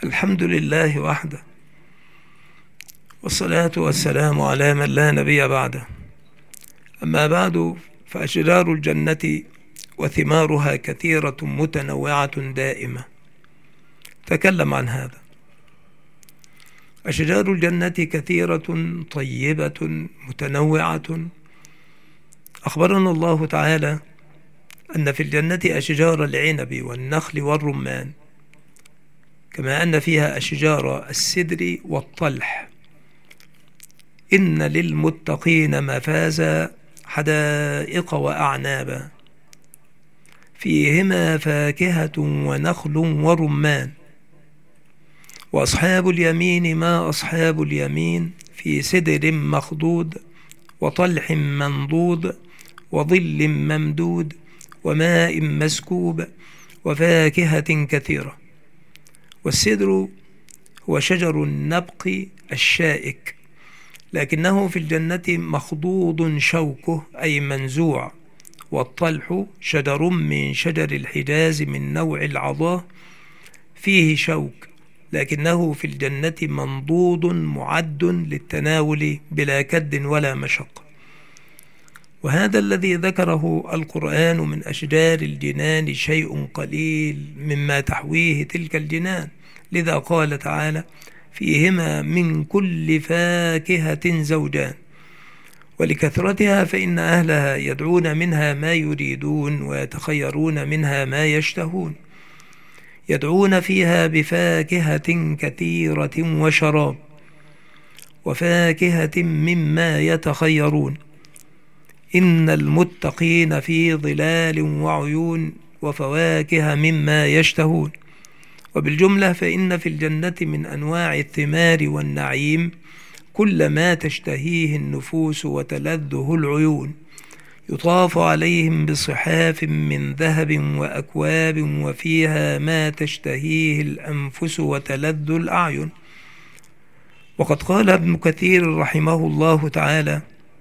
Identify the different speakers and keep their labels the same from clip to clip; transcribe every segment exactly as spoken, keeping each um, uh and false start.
Speaker 1: الحمد لله وحده، والصلاة والسلام على من لا نبي بعده. أما بعد، فأشجار الجنة وثمارها كثيرة متنوعة دائمة. تكلم عن هذا. أشجار الجنة كثيرة طيبة متنوعة. أخبرنا الله تعالى أن في الجنة أشجار العنب والنخل والرمان، كما أن فيها أشجار السدر والطلح. إن للمتقين مفازا حدائق وأعنابا فيهما فاكهة ونخل ورمان. وأصحاب اليمين ما أصحاب اليمين في سدر مخضود وطلح منضود وظل ممدود وماء مسكوب وفاكهة كثيرة. والسدر هو شجر النبق الشائك، لكنه في الجنة مخضوض شوكه أي منزوع. والطلح شجر من شجر الحجاز من نوع العضاه فيه شوك، لكنه في الجنة منضود معد للتناول بلا كد ولا مشقة. وهذا الذي ذكره القرآن من أشجار الجنان شيء قليل مما تحويه تلك الجنان، لذا قال تعالى: فيهما من كل فاكهة زوجان. ولكثرتها فإن أهلها يدعون منها ما يريدون ويتخيرون منها ما يشتهون. يدعون فيها بفاكهة كثيرة وشراب وفاكهة مما يتخيرون. إن المتقين في ظلال وعيون وفواكه مما يشتهون. وبالجملة فإن في الجنة من أنواع الثمار والنعيم كل ما تشتهيه النفوس وتلذه العيون. يطاف عليهم بصحاف من ذهب وأكواب وفيها ما تشتهيه الأنفس وتلذ الأعين. وقد قال ابن كثير رحمه الله تعالى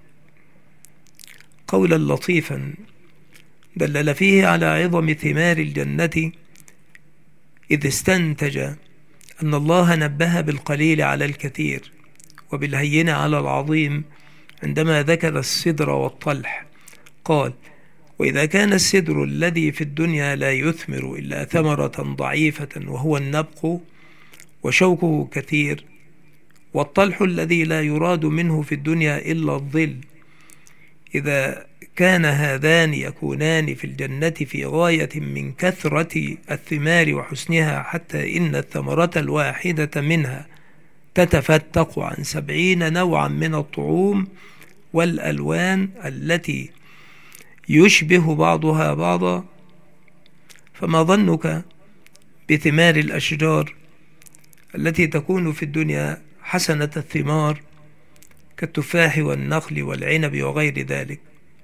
Speaker 1: قولا لطيفا دلل فيه على عظم ثمار الجنة، إذ استنتج أن الله نبه بالقليل على الكثير وبالهين على العظيم عندما ذكر السدر والطلح. قال: وإذا كان السدر الذي في الدنيا لا يثمر إلا ثمرة ضعيفة وهو النبق وشوكه كثير، والطلح الذي لا يراد منه في الدنيا إلا الظل، إذا كان هذان يكونان في الجنة في غاية من كثرة الثمار وحسنها، حتى إن الثمرة الواحدة منها تتفتق عن سبعين نوعا من الطعوم والألوان التي يشبه بعضها بعضا، فما ظنك بثمار الأشجار التي تكون في الدنيا حسنة الثمار كالتفاح والنخل والعنب وغير ذلك؟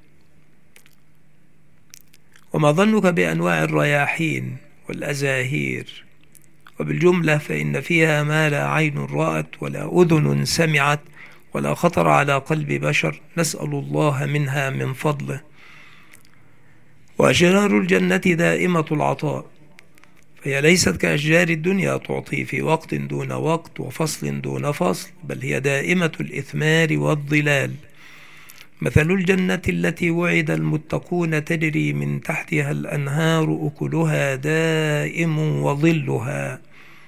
Speaker 1: وما ظنك بأنواع الرياحين والأزاهير؟ وبالجملة فإن فيها ما لا عين رأت ولا أذن سمعت ولا خطر على قلب بشر، نسأل الله منها من فضله. وأشجار الجنة دائمة العطاء، فهي ليست كأشجار الدنيا تعطي في وقت دون وقت وفصل دون فصل، بل هي دائمة الإثمار والظلال. مثل الجنة التي وعد المتقون تجري من تحتها الأنهار أكلها دائم وظلها،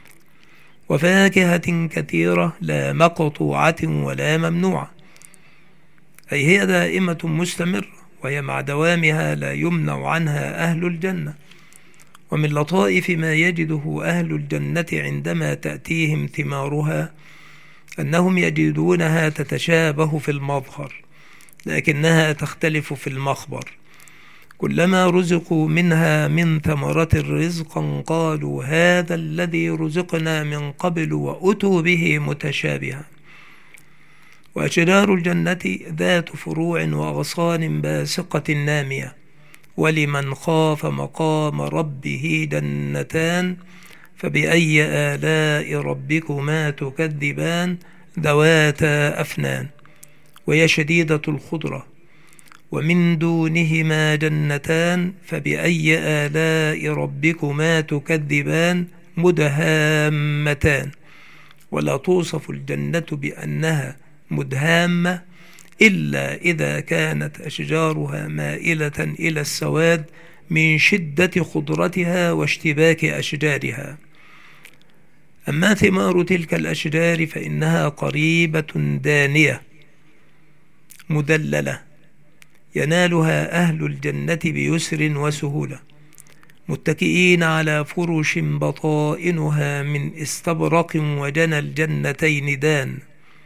Speaker 1: وفاكهة كثيرة لا مقطوعة ولا ممنوعة، أي هي دائمة مستمرة، وهي مع دوامها لا يمنع عنها أهل الجنة. ومن لطائف ما يجده أهل الجنة عندما تأتيهم ثمارها أنهم يجدونها تتشابه في المظهر، لكنها تختلف في المخبر. كلما رزقوا منها من ثمرة رزقا قالوا هذا الذي رزقنا من قبل وأتوا به متشابها. وأشجار الجنة ذات فروع وأغصان باسقة نامية. ولمن خاف مقام ربه جنتان فبأي آلاء ربكما تكذبان ذواتا أفنان. وهي شديدة الخضرة. ومن دونهما جنتان فبأي آلاء ربكما تكذبان مدهامتان، ولا توصف الجنة بأنها مدهامة إلا إذا كانت أشجارها مائلة إلى السواد من شدة خضرتها واشتباك أشجارها. أما ثمار تلك الأشجار فإنها قريبة دانية مدللة ينالها أهل الجنة بيسر وسهولة، متكئين على فرش بطائنها من استبرق وجنى الجنتين دان،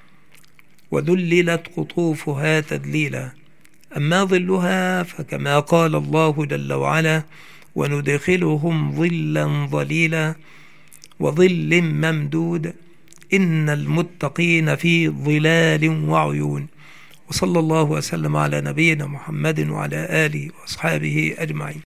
Speaker 1: وذللت قطوفها تذليلا. أما ظلها فكما قال الله جل وعلا: وندخلهم ظلا ظليلا وظل ممدود إن المتقين في ظلال وعيون. وصلى الله وسلم على نبينا محمد وعلى آله وأصحابه أجمعين.